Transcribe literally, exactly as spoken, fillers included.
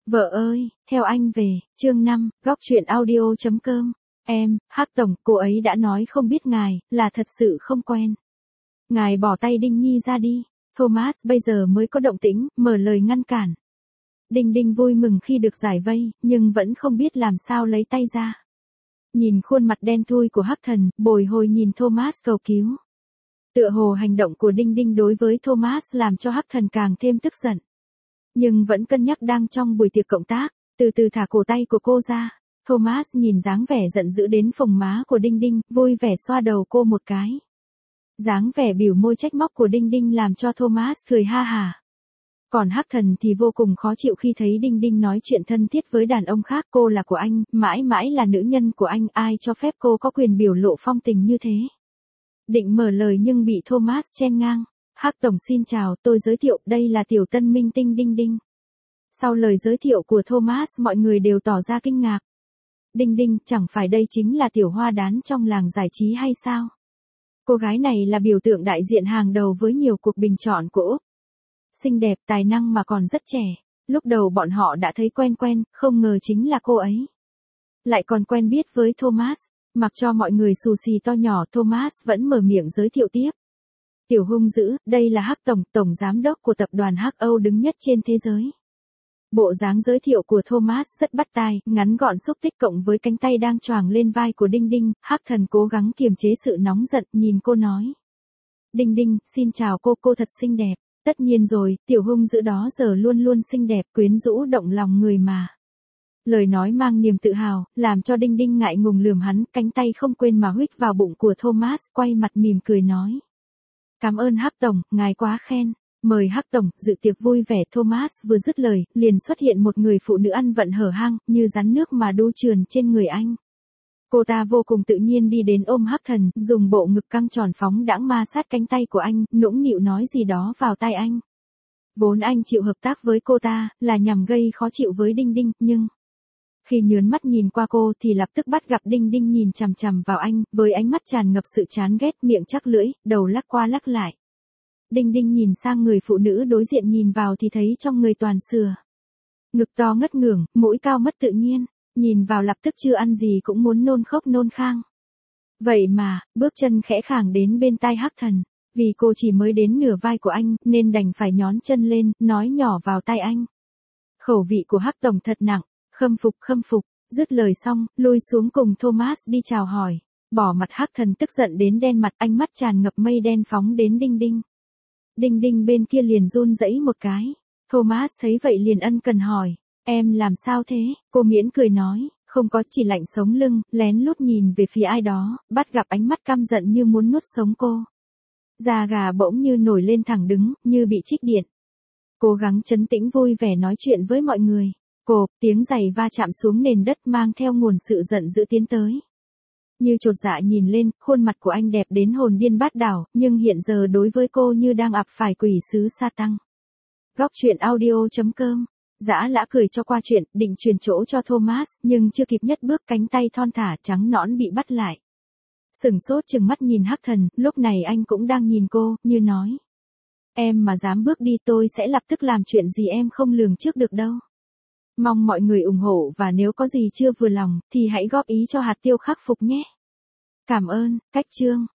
Vợ ơi, theo anh về, chương năm, góc truyện audio.com. Em, Hắc Tổng, cô ấy đã nói không biết ngài, là thật sự không quen. Ngài bỏ tay Đinh Nhi ra đi. Thomas bây giờ mới có động tĩnh, mở lời ngăn cản. Đinh Đinh vui mừng khi được giải vây, nhưng vẫn không biết làm sao lấy tay ra. Nhìn khuôn mặt đen thui của Hắc Thần, bồi hồi nhìn Thomas cầu cứu. Tựa hồ hành động của Đinh Đinh đối với Thomas làm cho Hắc Thần càng thêm tức giận. Nhưng vẫn cân nhắc đang trong buổi tiệc cộng tác, từ từ thả cổ tay của cô ra. Thomas nhìn dáng vẻ giận dữ đến phồng má của Đinh Đinh, vui vẻ xoa đầu cô một cái. Dáng vẻ biểu môi trách móc của Đinh Đinh làm cho Thomas cười ha hả. Còn Hắc Thần thì vô cùng khó chịu khi thấy Đinh Đinh nói chuyện thân thiết với đàn ông khác. Cô là của anh, mãi mãi là nữ nhân của anh, ai cho phép cô có quyền biểu lộ phong tình như thế. Định mở lời nhưng bị Thomas chen ngang. Hắc Tổng xin chào, tôi giới thiệu, đây là tiểu tân minh tinh Đinh Đinh. Sau lời giới thiệu của Thomas mọi người đều tỏ ra kinh ngạc. Đinh Đinh, chẳng phải đây chính là tiểu hoa đán trong làng giải trí hay sao? Cô gái này là biểu tượng đại diện hàng đầu với nhiều cuộc bình chọn của Úc. Xinh đẹp, tài năng mà còn rất trẻ. Lúc đầu bọn họ đã thấy quen quen, không ngờ chính là cô ấy. Lại còn quen biết với Thomas. Mặc cho mọi người xù xì to nhỏ, Thomas vẫn mở miệng giới thiệu tiếp. Tiểu hung dữ, đây là Hắc Tổng, Tổng Giám đốc của tập đoàn Hắc Âu đứng nhất trên thế giới. Bộ dáng giới thiệu của Thomas rất bắt tai, ngắn gọn xúc tích cộng với cánh tay đang choàng lên vai của Đinh Đinh. Hắc Thần cố gắng kiềm chế sự nóng giận, nhìn cô nói. Đinh Đinh, xin chào cô, cô thật xinh đẹp. Tất nhiên rồi, tiểu hung dữ đó giờ luôn luôn xinh đẹp, quyến rũ động lòng người mà. Lời nói mang niềm tự hào, làm cho Đinh Đinh ngại ngùng lườm hắn, cánh tay không quên mà huých vào bụng của Thomas, quay mặt mỉm cười nói. Cảm ơn Hắc Tổng, ngài quá khen. Mời Hắc Tổng, dự tiệc vui vẻ. Thomas vừa dứt lời, liền xuất hiện một người phụ nữ ăn vận hở hang, như rắn nước mà đu trườn trên người anh. Cô ta vô cùng tự nhiên đi đến ôm Hắc Thần, dùng bộ ngực căng tròn phóng đãng ma sát cánh tay của anh, nũng nịu nói gì đó vào tai anh. Vốn anh chịu hợp tác với cô ta, là nhằm gây khó chịu với Đinh Đinh, nhưng... Khi nhớn mắt nhìn qua cô thì lập tức bắt gặp Đinh Đinh nhìn chằm chằm vào anh, với ánh mắt tràn ngập sự chán ghét, miệng chắc lưỡi, đầu lắc qua lắc lại. Đinh Đinh nhìn sang người phụ nữ đối diện nhìn vào thì thấy trong người toàn sừa. Ngực to ngất ngưởng, mũi cao mất tự nhiên, nhìn vào lập tức chưa ăn gì cũng muốn nôn khóc nôn khang. Vậy mà, bước chân khẽ khàng đến bên tai Hắc Thần, vì cô chỉ mới đến nửa vai của anh nên đành phải nhón chân lên, nói nhỏ vào tai anh. Khẩu vị của Hắc Tổng thật nặng. Khâm phục khâm phục, dứt lời xong, lui xuống cùng Thomas đi chào hỏi. Bỏ mặt Hắc Thần tức giận đến đen mặt, ánh mắt tràn ngập mây đen phóng đến Đinh Đinh. Đinh Đinh bên kia liền run rẩy một cái. Thomas thấy vậy liền ân cần hỏi, em làm sao thế? Cô miễn cười nói, không có, chỉ lạnh sống lưng, lén lút nhìn về phía ai đó, bắt gặp ánh mắt căm giận như muốn nuốt sống cô. Da gà bỗng như nổi lên thẳng đứng, như bị trích điện. Cố gắng trấn tĩnh vui vẻ nói chuyện với mọi người. Cộp, tiếng giày va chạm xuống nền đất mang theo nguồn sự giận dữ tiến tới. Như chột dạ nhìn lên, khuôn mặt của anh đẹp đến hồn điên bát đảo, nhưng hiện giờ đối với cô như đang ặp phải quỷ sứ sa tăng. Góc truyện audio.com. Dã Lã cười cho qua chuyện, định truyền chỗ cho Thomas, nhưng chưa kịp nhất bước cánh tay thon thả trắng nõn bị bắt lại. Sừng sốt chừng mắt nhìn Hắc Thần, lúc này anh cũng đang nhìn cô, như nói. Em mà dám bước đi tôi sẽ lập tức làm chuyện gì em không lường trước được đâu. Mong mọi người ủng hộ và nếu có gì chưa vừa lòng thì hãy góp ý cho Hạt Tiêu khắc phục nhé. Cảm ơn, cách chương.